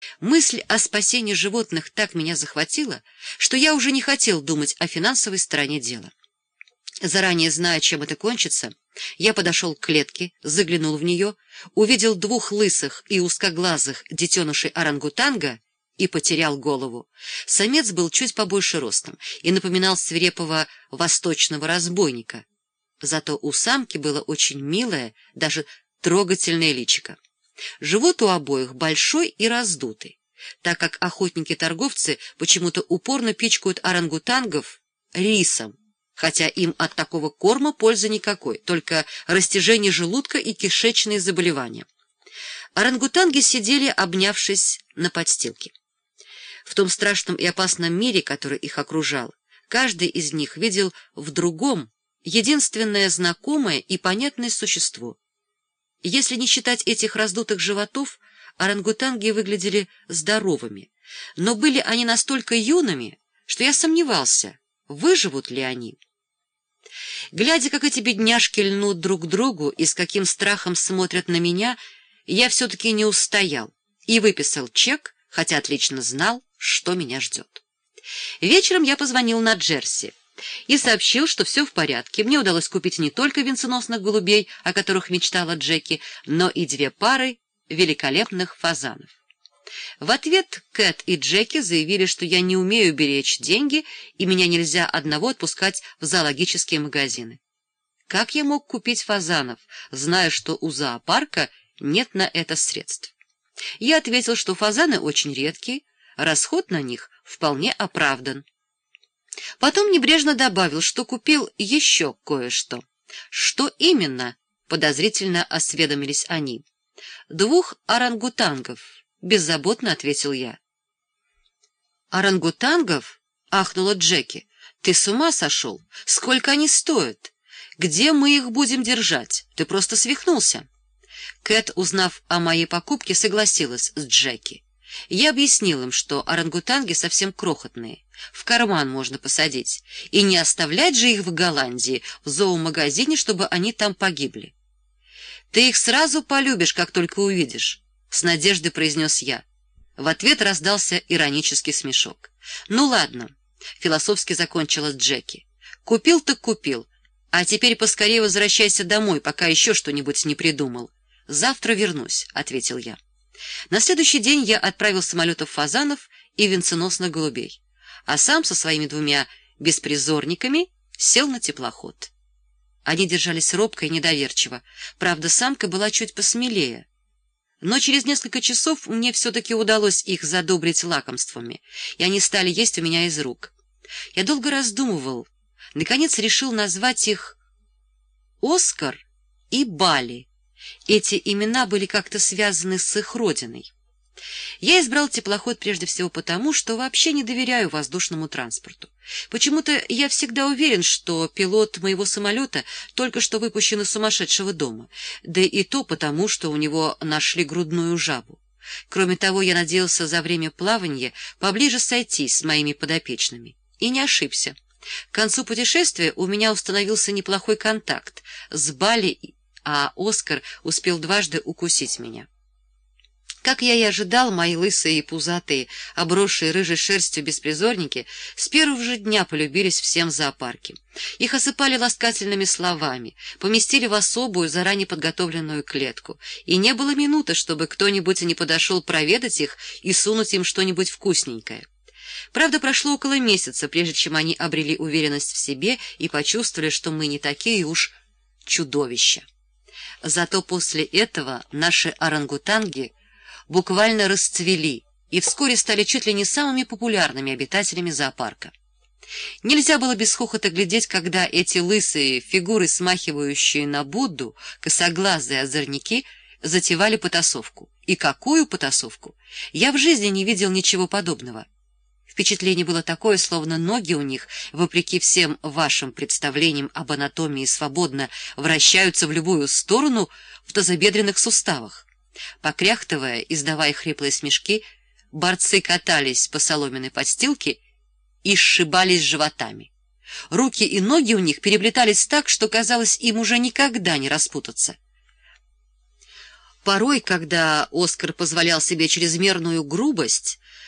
Мысль о спасении животных так меня захватила, что я уже не хотел думать о финансовой стороне дела. Заранее зная, чем это кончится, я подошел к клетке, заглянул в нее, увидел двух лысых и узкоглазых детенышей орангутанга и потерял голову. Самец был чуть побольше ростом и напоминал свирепого восточного разбойника. Зато у самки было очень милое, даже трогательное личико. Живот у обоих большой и раздутый, так как охотники-торговцы почему-то упорно пичкают орангутангов рисом, хотя им от такого корма пользы никакой, только растяжение желудка и кишечные заболевания. Орангутанги сидели, обнявшись на подстилке. В том страшном и опасном мире, который их окружал, каждый из них видел в другом единственное знакомое и понятное существо. Если не считать этих раздутых животов, орангутанги выглядели здоровыми, но были они настолько юными, что я сомневался, выживут ли они. Глядя, как эти бедняжки льнут друг к другу и с каким страхом смотрят на меня, я все-таки не устоял и выписал чек, хотя отлично знал, что меня ждет. Вечером я позвонил на Джерси и сообщил, что все в порядке. Мне удалось купить не только венценосных голубей, о которых мечтала Джеки, но и 2 пары великолепных фазанов. В ответ Кэт и Джеки заявили, что я не умею беречь деньги, и меня нельзя одного отпускать в зоологические магазины. Как я мог купить фазанов, зная, что у зоопарка нет на это средств? Я ответил, что фазаны очень редкие, расход на них вполне оправдан. Потом небрежно добавил, что купил еще кое-что. Что именно? Подозрительно осведомились они. 2 орангутангов, беззаботно ответил я. Орангутангов? Ахнула Джеки. Ты с ума сошел? Сколько они стоят? Где мы их будем держать? Ты просто свихнулся. Кэт, узнав о моей покупке, согласилась с Джеки. Я объяснил им, что орангутанги совсем крохотные, в карман можно посадить, и не оставлять же их в Голландии, в зоомагазине, чтобы они там погибли. «Ты их сразу полюбишь, как только увидишь», — с надеждой произнес я. В ответ раздался иронический смешок. «Ну ладно», — философски закончила Джеки. «Купил так купил, а теперь поскорее возвращайся домой, пока еще что-нибудь не придумал». «Завтра вернусь», — ответил я. На следующий день я отправил самолетов фазанов и венценосных голубей, а сам со своими 2 беспризорниками сел на теплоход. Они держались робко и недоверчиво, правда, самка была чуть посмелее. Но через несколько часов мне все-таки удалось их задобрить лакомствами, и они стали есть у меня из рук. Я долго раздумывал, наконец решил назвать их Оскар и Бали. Эти имена были как-то связаны с их родиной. Я избрал теплоход прежде всего потому, что вообще не доверяю воздушному транспорту. Почему-то я всегда уверен, что пилот моего самолета только что выпущен из сумасшедшего дома, да и то потому, что у него нашли грудную жабу. Кроме того, я надеялся за время плавания поближе сойтись с моими подопечными. И не ошибся. К концу путешествия у меня установился неплохой контакт с Бали, а Оскар успел 2 укусить меня. Как я и ожидал, мои лысые и пузатые, обросшие рыжей шерстью беспризорники с первого же дня полюбились всем в зоопарке. Их осыпали ласкательными словами, поместили в особую, заранее подготовленную клетку, и не было минуты, чтобы кто-нибудь не подошел проведать их и сунуть им что-нибудь вкусненькое. Правда, прошло около месяца, прежде чем они обрели уверенность в себе и почувствовали, что мы не такие уж чудовища. Зато после этого наши орангутанги буквально расцвели и вскоре стали чуть ли не самыми популярными обитателями зоопарка. Нельзя было без хохота глядеть, когда эти лысые фигуры, смахивающие на Будду, косоглазые озорники, затевали потасовку. И какую потасовку! Я в жизни не видел ничего подобного. Впечатление было такое, словно ноги у них, вопреки всем вашим представлениям об анатомии, свободно вращаются в любую сторону в тазобедренных суставах. Покряхтывая, издавая хриплые смешки, борцы катались по соломенной подстилке и сшибались животами. Руки и ноги у них переплетались так, что, казалось, им уже никогда не распутаться. Порой, когда Оскар позволял себе чрезмерную грубость,